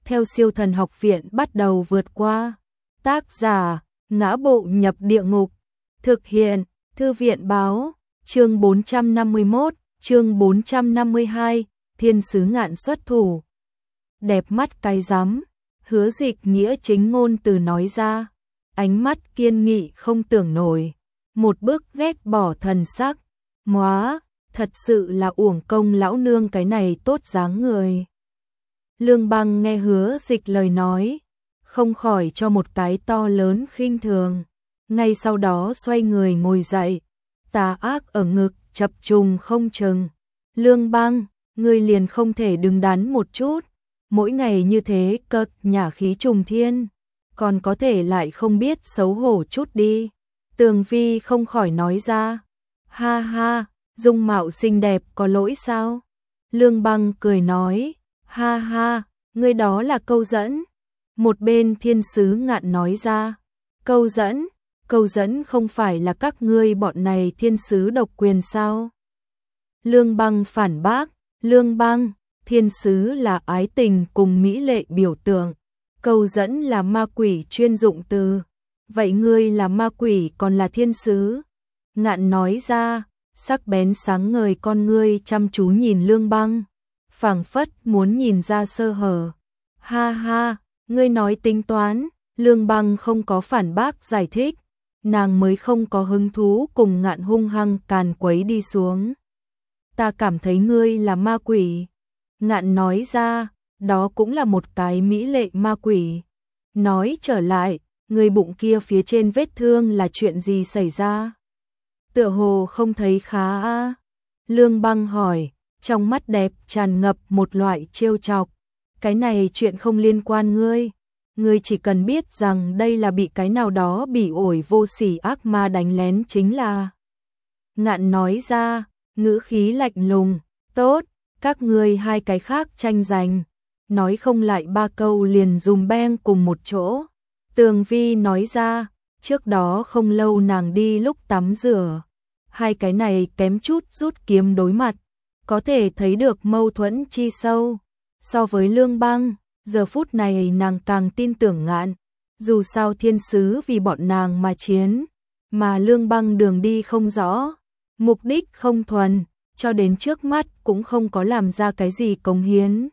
theo Siêu Thần Học Viện bắt đầu vượt qua. Tác giả: Ngã Bộ Nhập Địa Ngục. Thực hiện: Thư viện báo. Chương 451, chương 452, Thiên sứ Ngạn xuất thủ. Đẹp mắt cái rắm, Hứa Dịch nghĩa chính ngôn từ nói ra, ánh mắt kiên nghị không tưởng nổi, một bước ghét bỏ thần sắc. Móa, thật sự là uổng công lão nương cái này tốt dáng người. Lương Băng nghe Hứa Dịch lời nói, không khỏi cho một cái to lớn khinh thường, ngay sau đó xoay người ngồi dậy, tà ác ở ngực chập trùng không chừng. Lương Băng, ngươi liền không thể đứng đắn một chút, mỗi ngày như thế cợt nhả khí trùng thiên, còn có thể lại không biết xấu hổ chút đi. Tường Vi không khỏi nói ra, ha ha, dung mạo xinh đẹp có lỗi sao? Lương Băng cười nói, ha ha, ngươi đó là câu dẫn. Một bên Thiên sứ Ngạn nói ra, câu dẫn không phải là các ngươi bọn này thiên sứ độc quyền sao? Lương Băng phản bác, Lương Băng, thiên sứ là ái tình cùng mỹ lệ biểu tượng, câu dẫn là ma quỷ chuyên dụng từ. Vậy ngươi là ma quỷ còn là thiên sứ? Ngạn nói ra, sắc bén sáng ngời con ngươi chăm chú nhìn Lương Băng, phảng phất muốn nhìn ra sơ hở. Ha ha, ngươi nói tính toán. Lương Băng không có phản bác giải thích, nàng mới không có hứng thú cùng Ngạn hung hăng càn quấy đi xuống. Ta cảm thấy ngươi là ma quỷ. Ngạn nói ra, đó cũng là một cái mỹ lệ ma quỷ. Nói trở lại, người bụng kia phía trên vết thương là chuyện gì xảy ra? Tựa hồ không thấy khá a. Lương Băng hỏi, trong mắt đẹp tràn ngập một loại trêu chọc. Cái này chuyện không liên quan ngươi. Ngươi chỉ cần biết rằng đây là bị cái nào đó bỉ ổi vô sỉ ác ma đánh lén chính là. Ngạn nói ra, ngữ khí lạnh lùng, tốt, các ngươi hai cái khác tranh giành. Nói không lại ba câu liền dùm beng cùng một chỗ. Tường Vi nói ra, trước đó không lâu nàng đi lúc tắm rửa, hai cái này kém chút rút kiếm đối mặt, có thể thấy được mâu thuẫn chi sâu. So với Lương Băng, giờ phút này nàng càng tin tưởng Ngạn, dù sao thiên sứ vì bọn nàng mà chiến, mà Lương Băng đường đi không rõ, mục đích không thuần, cho đến trước mắt cũng không có làm ra cái gì cống hiến.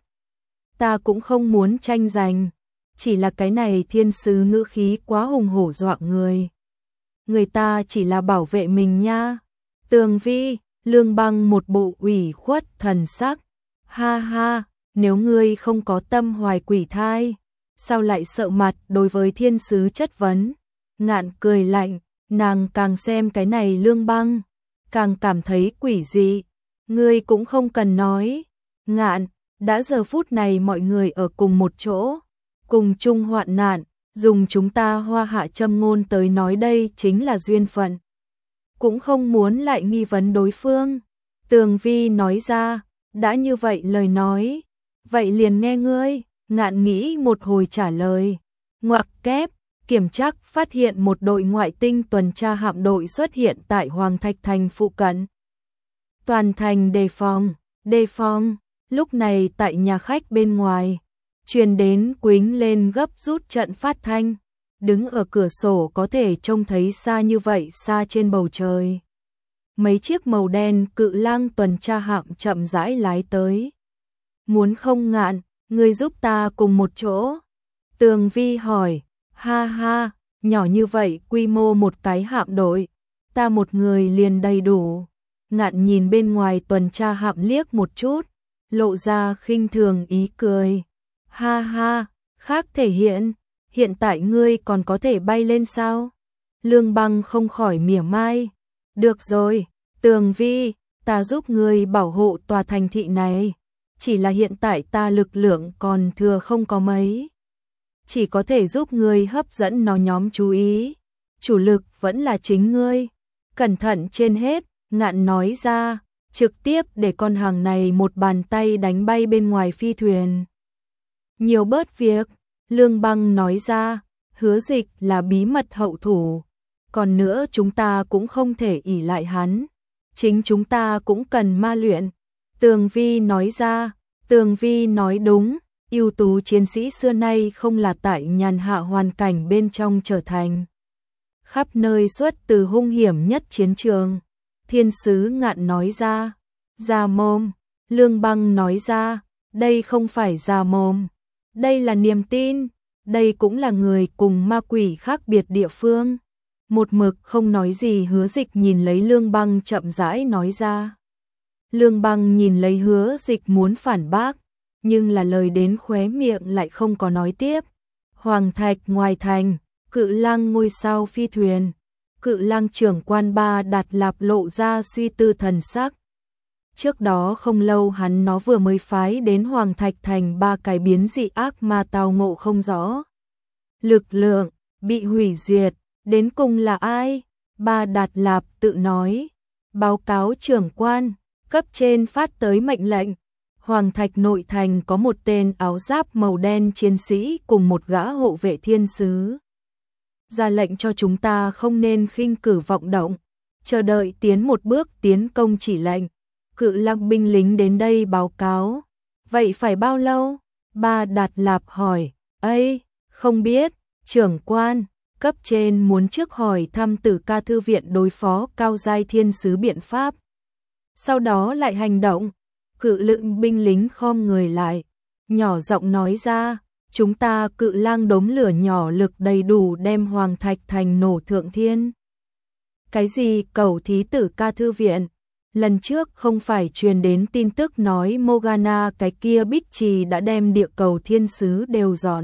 Ta cũng không muốn tranh giành, chỉ là cái này thiên sứ ngữ khí quá hùng hổ dọa người. Người ta chỉ là bảo vệ mình nha. Tường Vi, Lương Băng một bộ ủy khuất thần sắc. Ha ha, nếu ngươi không có tâm hoài quỷ thai, sao lại sợ mặt đối với thiên sứ chất vấn? Ngạn cười lạnh, nàng càng xem cái này Lương Băng, càng cảm thấy quỷ dị. Ngươi cũng không cần nói. Ngạn, đã giờ phút này mọi người ở cùng một chỗ, cùng chung hoạn nạn, dùng chúng ta Hoa Hạ châm ngôn tới nói đây chính là duyên phận. Cũng không muốn lại nghi vấn đối phương. Tường Vi nói ra, đã như vậy lời nói, vậy liền nghe ngươi. Ngạn nghĩ một hồi trả lời, ngoặc kép, kiểm trắc phát hiện một đội ngoại tinh tuần tra hạm đội xuất hiện tại Hoàng Thạch Thành phụ cận. Toàn thành đề phòng. Lúc này tại nhà khách bên ngoài, truyền đến quính lên gấp rút trận phát thanh, đứng ở cửa sổ có thể trông thấy xa như vậy xa trên bầu trời. Mấy chiếc màu đen cự lang tuần tra hạm chậm rãi lái tới. Muốn không Ngạn, ngươi giúp ta cùng một chỗ? Tường Vi hỏi, ha ha, nhỏ như vậy quy mô một cái hạm đội, ta một người liền đầy đủ. Ngạn nhìn bên ngoài tuần tra hạm liếc một chút, lộ ra khinh thường ý cười. Ha ha, khác thể hiện tại ngươi còn có thể bay lên sao? Lương Băng không khỏi mỉa mai. Được rồi, Tường Vi, ta giúp ngươi bảo hộ tòa thành thị này. Chỉ là hiện tại ta lực lượng còn thừa không có mấy. Chỉ có thể giúp ngươi hấp dẫn nó nhóm chú ý. Chủ lực vẫn là chính ngươi. Cẩn thận trên hết, Ngạn nói ra, trực tiếp để con hàng này một bàn tay đánh bay bên ngoài phi thuyền. Nhiều bớt việc, Lương Băng nói ra, Hứa Dịch là bí mật hậu thủ. Còn nữa chúng ta cũng không thể ỷ lại hắn. Chính chúng ta cũng cần ma luyện. Tường Vi nói ra, Tường Vi nói đúng, ưu tú chiến sĩ xưa nay không là tại nhàn hạ hoàn cảnh bên trong trở thành khắp nơi xuất từ hung hiểm nhất chiến trường. Thiên sứ Ngạn nói ra. Ra mồm. Lương Băng nói ra. Đây không phải ra mồm. Đây là niềm tin. Đây cũng là người cùng ma quỷ khác biệt địa phương. Một mực không nói gì Hứa Dịch nhìn lấy Lương Băng chậm rãi nói ra. Lương Băng nhìn lấy Hứa Dịch muốn phản bác, nhưng là lời đến khóe miệng lại không có nói tiếp. Hoàng Thạch ngoài thành, Cự Lang ngôi sao phi thuyền. Cự Lang trưởng quan Ba Đạt Lạp lộ ra suy tư thần sắc. Trước đó không lâu hắn nó vừa mới phái đến Hoàng Thạch thành 3 cái biến dị ác ma tào ngộ không rõ. Lực lượng, bị hủy diệt, đến cùng là ai? Ba Đạt Lạp tự nói. Báo cáo trưởng quan, cấp trên phát tới mệnh lệnh. Hoàng Thạch nội thành có một tên áo giáp màu đen chiến sĩ cùng một gã hộ vệ thiên sứ. Ra lệnh cho chúng ta không nên khinh cử vọng động, chờ đợi tiến một bước tiến công chỉ lệnh. Cự Lang binh lính đến đây báo cáo. Vậy phải bao lâu? Ba Đạt Lạp hỏi. Ây, không biết, trưởng quan, cấp trên muốn trước hỏi thăm Tử Ca thư viện đối phó cao giai thiên sứ biện pháp. Sau đó lại hành động. Cự Lượng binh lính khom người lại, nhỏ giọng nói ra, chúng ta Cự Lang đống lửa nhỏ lực đầy đủ đem Hoàng Thạch thành nổ thượng thiên. Cái gì cầu thí Tử Ca thư viện? Lần trước không phải truyền đến tin tức nói Morgana cái kia bích trì đã đem địa cầu thiên sứ đều dọn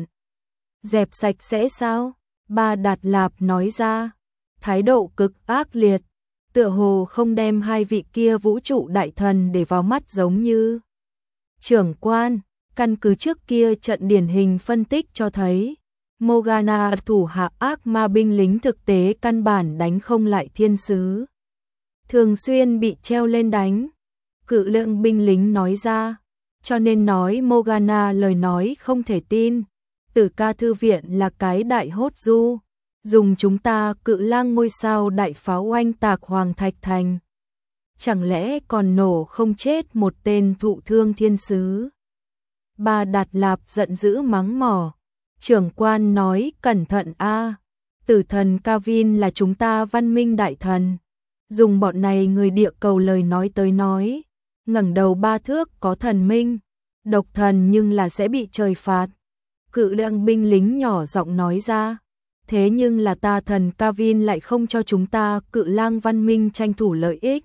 dẹp sạch sẽ sao? Ba Đạt Lạp nói ra, thái độ cực ác liệt, tựa hồ không đem hai vị kia vũ trụ đại thần để vào mắt giống như. Trưởng quan, căn cứ trước kia trận điển hình phân tích cho thấy, Morgana thủ hạ ác ma binh lính thực tế căn bản đánh không lại thiên sứ. Thường xuyên bị treo lên đánh. Cự Lượng binh lính nói ra, cho nên nói Morgana lời nói không thể tin. Tử Ca thư viện là cái đại hốt du, dùng chúng ta Cự Lang ngôi sao đại pháo oanh tạc Hoàng Thạch thành. Chẳng lẽ còn nổ không chết một tên thụ thương thiên sứ? Ba Đạt Lạp giận dữ mắng mỏ. Trưởng quan nói cẩn thận a, Tử thần Kavin là chúng ta văn minh đại thần. Dùng bọn này người địa cầu lời nói tới nói, ngẩng đầu 3 thước có thần minh, độc thần nhưng là sẽ bị trời phạt. Cự Lượng binh lính nhỏ giọng nói ra, thế nhưng là ta thần Kavin lại không cho chúng ta Cự Lang văn minh tranh thủ lợi ích.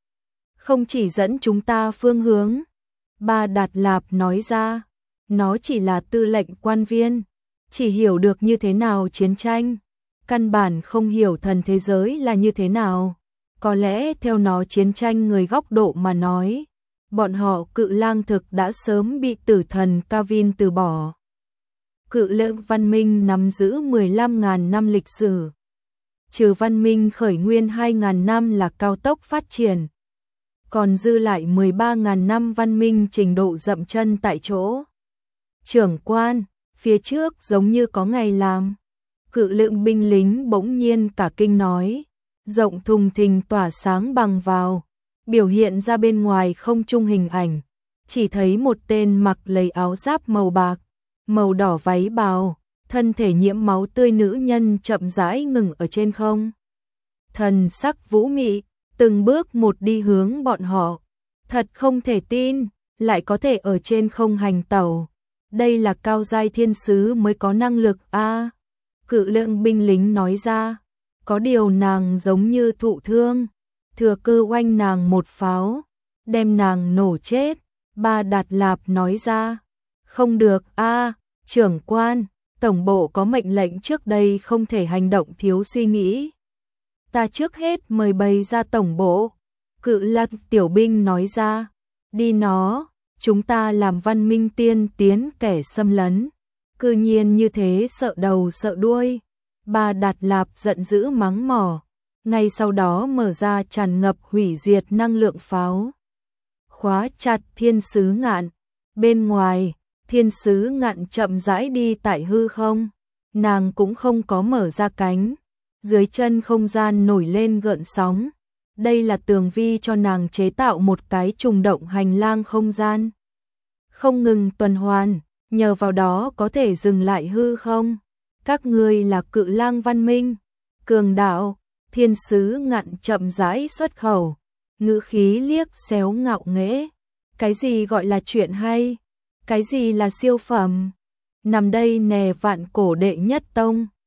Không chỉ dẫn chúng ta phương hướng. Ba Đạt Lạp nói ra, nó chỉ là tư lệnh quan viên, chỉ hiểu được như thế nào chiến tranh, căn bản không hiểu thần thế giới là như thế nào. Có lẽ theo nó chiến tranh người góc độ mà nói, bọn họ Cự Lang thực đã sớm bị tử thần Kavin từ bỏ. Cự Lượng văn minh nắm giữ 15.000 năm lịch sử. Trừ văn minh khởi nguyên 2.000 năm là cao tốc phát triển. Còn dư lại 13.000 năm văn minh trình độ dậm chân tại chỗ. Trưởng quan, phía trước giống như có ngày làm. Cự Lượng binh lính bỗng nhiên cả kinh nói. Rộng thùng thình tỏa sáng bằng vào, biểu hiện ra bên ngoài không trung hình ảnh, chỉ thấy một tên mặc lấy áo giáp màu bạc, màu đỏ váy bào, thân thể nhiễm máu tươi nữ nhân chậm rãi ngừng ở trên không. Thần sắc vũ mị, từng bước một đi hướng bọn họ, thật không thể tin, lại có thể ở trên không hành tẩu. Đây là cao giai thiên sứ mới có năng lực a. Cự Lượng binh lính nói ra. Có điều nàng giống như thụ thương, thừa cơ oanh nàng một pháo, đem nàng nổ chết. Ba Đạt Lạp nói ra, không được a, trưởng quan, tổng bộ có mệnh lệnh trước đây không thể hành động thiếu suy nghĩ. Ta trước hết mời bày ra tổng bộ. Cự Lang tiểu binh nói ra, đi nó, chúng ta làm văn minh tiên tiến kẻ xâm lấn, cư nhiên như thế sợ đầu sợ đuôi. Ba Đạt Lạp giận dữ mắng mỏ, ngay sau đó mở ra tràn ngập hủy diệt năng lượng pháo. Khóa chặt Thiên sứ Ngạn. Bên ngoài, Thiên sứ Ngạn chậm rãi đi tại hư không. Nàng cũng không có mở ra cánh. Dưới chân không gian nổi lên gợn sóng. Đây là tường vi cho nàng chế tạo một cái trùng động hành lang không gian. Không ngừng tuần hoàn, nhờ vào đó có thể dừng lại hư không? Các ngươi là Cự Lang văn minh, cường đạo. Thiên sứ ngặn chậm rãi xuất khẩu, ngữ khí liếc xéo ngạo nghễ. Cái gì gọi là chuyện hay? Cái gì là siêu phẩm? Nằm đây nè vạn cổ đệ nhất tông.